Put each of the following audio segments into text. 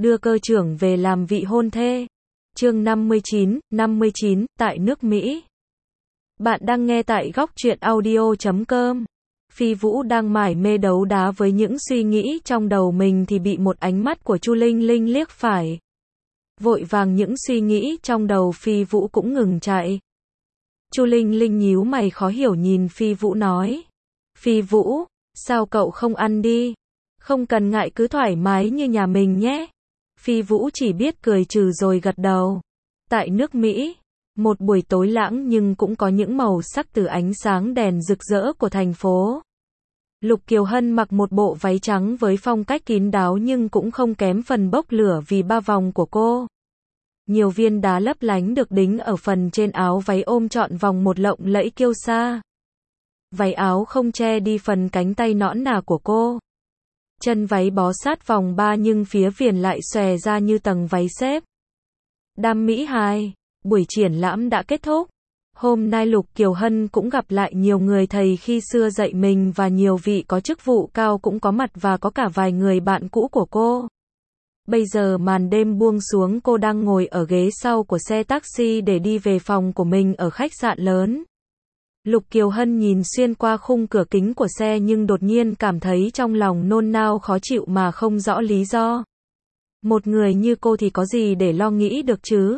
đưa cơ trưởng về làm vị hôn thê. Chương 59, tại nước Mỹ. Bạn đang nghe tại góc truyện audio.com. Phi Vũ đang mải mê đấu đá với những suy nghĩ trong đầu mình thì bị một ánh mắt của Chu Linh Linh liếc phải. Vội vàng những suy nghĩ trong đầu Phi Vũ cũng ngừng chạy. Chu Linh Linh nhíu mày khó hiểu nhìn Phi Vũ nói. Phi Vũ, sao cậu không ăn đi? Không cần ngại cứ thoải mái như nhà mình nhé. Phi Vũ chỉ biết cười trừ rồi gật đầu. Tại nước Mỹ, một buổi tối lãng nhưng cũng có những màu sắc từ ánh sáng đèn rực rỡ của thành phố. Lục Kiều Hân mặc một bộ váy trắng với phong cách kín đáo nhưng cũng không kém phần bốc lửa vì ba vòng của cô. Nhiều viên đá lấp lánh được đính ở phần trên áo váy ôm trọn vòng một lộng lẫy kiêu sa. Váy áo không che đi phần cánh tay nõn nà của cô. Chân váy bó sát vòng ba nhưng phía viền lại xòe ra như tầng váy xếp. Đam Mỹ 2, buổi triển lãm đã kết thúc. Hôm nay Lục Kiều Hân cũng gặp lại nhiều người thầy khi xưa dạy mình và nhiều vị có chức vụ cao cũng có mặt và có cả vài người bạn cũ của cô. Bây giờ màn đêm buông xuống, cô đang ngồi ở ghế sau của xe taxi để đi về phòng của mình ở khách sạn lớn. Lục Kiều Hân nhìn xuyên qua khung cửa kính của xe nhưng đột nhiên cảm thấy trong lòng nôn nao khó chịu mà không rõ lý do. Một người như cô thì có gì để lo nghĩ được chứ?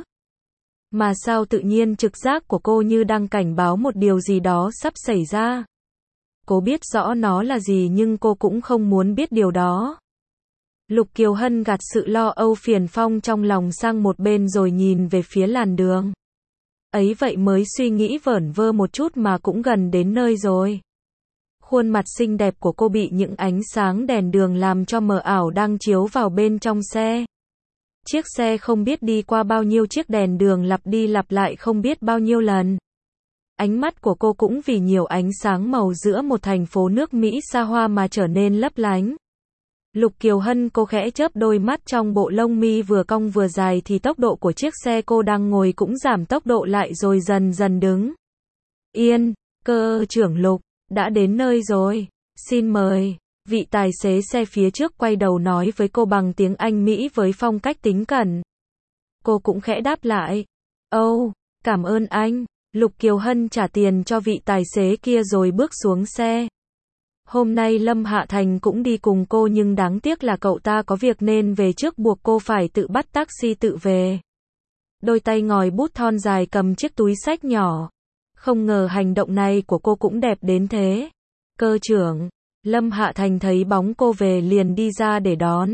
Mà sao tự nhiên trực giác của cô như đang cảnh báo một điều gì đó sắp xảy ra? Cô biết rõ nó là gì nhưng cô cũng không muốn biết điều đó. Lục Kiều Hân gạt sự lo âu phiền phong trong lòng sang một bên rồi nhìn về phía làn đường. Ấy vậy mới suy nghĩ vẩn vơ một chút mà cũng gần đến nơi rồi. Khuôn mặt xinh đẹp của cô bị những ánh sáng đèn đường làm cho mờ ảo đang chiếu vào bên trong xe. Chiếc xe không biết đi qua bao nhiêu chiếc đèn đường lặp đi lặp lại không biết bao nhiêu lần. Ánh mắt của cô cũng vì nhiều ánh sáng màu giữa một thành phố nước Mỹ xa hoa mà trở nên lấp lánh. Lục Kiều Hân cô khẽ chớp đôi mắt trong bộ lông mi vừa cong vừa dài thì tốc độ của chiếc xe cô đang ngồi cũng giảm tốc độ lại rồi dần dần đứng yên. Cơ trưởng Lục, đã đến nơi rồi, xin mời. Vị tài xế xe phía trước quay đầu nói với cô bằng tiếng Anh Mỹ với phong cách tính cẩn. Cô cũng khẽ đáp lại. Cảm ơn anh. Lục Kiều Hân trả tiền cho vị tài xế kia rồi bước xuống xe. Hôm nay Lâm Hạ Thành cũng đi cùng cô nhưng đáng tiếc là cậu ta có việc nên về trước buộc cô phải tự bắt taxi tự về. Đôi tay ngòi bút thon dài cầm chiếc túi xách nhỏ. Không ngờ hành động này của cô cũng đẹp đến thế. Cơ trưởng, Lâm Hạ Thành thấy bóng cô về liền đi ra để đón.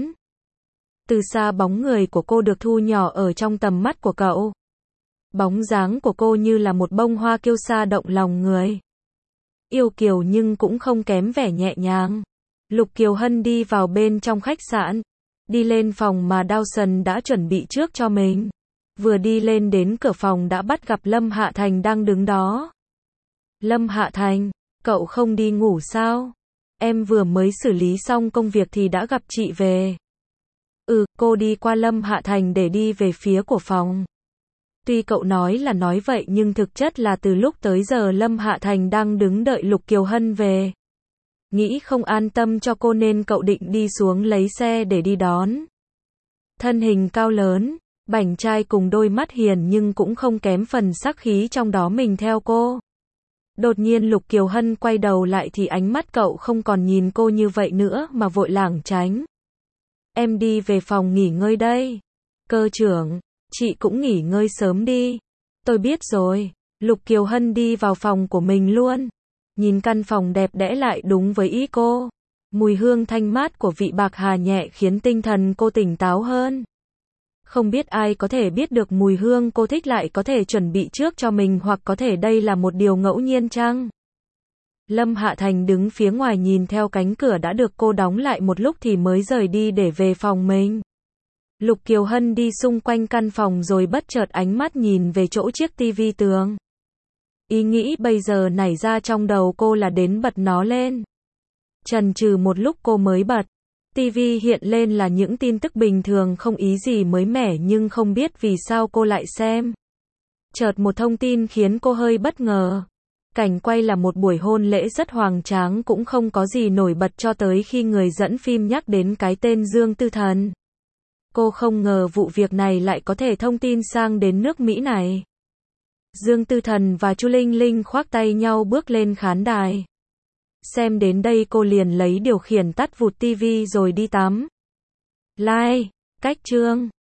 Từ xa bóng người của cô được thu nhỏ ở trong tầm mắt của cậu. Bóng dáng của cô như là một bông hoa kiêu sa động lòng người. Yêu kiều nhưng cũng không kém vẻ nhẹ nhàng. Lục Kiều Hân đi vào bên trong khách sạn. Đi lên phòng mà Dawson đã chuẩn bị trước cho mình. Vừa đi lên đến cửa phòng đã bắt gặp Lâm Hạ Thành đang đứng đó. Lâm Hạ Thành, cậu không đi ngủ sao? Em vừa mới xử lý xong công việc thì đã gặp chị về. Cô đi qua Lâm Hạ Thành để đi về phía của phòng. Tuy cậu nói là nói vậy nhưng thực chất là từ lúc tới giờ Lâm Hạ Thành đang đứng đợi Lục Kiều Hân về. Nghĩ không an tâm cho cô nên cậu định đi xuống lấy xe để đi đón. Thân hình cao lớn, bảnh trai cùng đôi mắt hiền nhưng cũng không kém phần sắc khí trong đó mình theo cô. Đột nhiên Lục Kiều Hân quay đầu lại thì ánh mắt cậu không còn nhìn cô như vậy nữa mà vội lảng tránh. Em đi về phòng nghỉ ngơi đây. Cơ trưởng, chị cũng nghỉ ngơi sớm đi. Tôi biết rồi. Lục Kiều Hân đi vào phòng của mình luôn. Nhìn căn phòng đẹp đẽ lại đúng với ý cô. Mùi hương thanh mát của vị bạc hà nhẹ khiến tinh thần cô tỉnh táo hơn. Không biết ai có thể biết được mùi hương cô thích lại có thể chuẩn bị trước cho mình hoặc có thể đây là một điều ngẫu nhiên chăng? Lâm Hạ Thành đứng phía ngoài nhìn theo cánh cửa đã được cô đóng lại một lúc thì mới rời đi để về phòng mình. Lục Kiều Hân đi xung quanh căn phòng rồi bất chợt ánh mắt nhìn về chỗ chiếc tivi tường. Ý nghĩ bây giờ nảy ra trong đầu cô là đến bật nó lên. Chần chừ một lúc cô mới bật. TV hiện lên là những tin tức bình thường không ý gì mới mẻ nhưng không biết vì sao cô lại xem. Chợt một thông tin khiến cô hơi bất ngờ. Cảnh quay là một buổi hôn lễ rất hoành tráng cũng không có gì nổi bật cho tới khi người dẫn phim nhắc đến cái tên Dương Tư Thần. Cô không ngờ vụ việc này lại có thể thông tin sang đến nước Mỹ này. Dương Tư Thần và Chu Linh Linh khoác tay nhau bước lên khán đài. Xem đến đây cô liền lấy điều khiển tắt vụt tivi rồi đi tắm. Like, cách chương.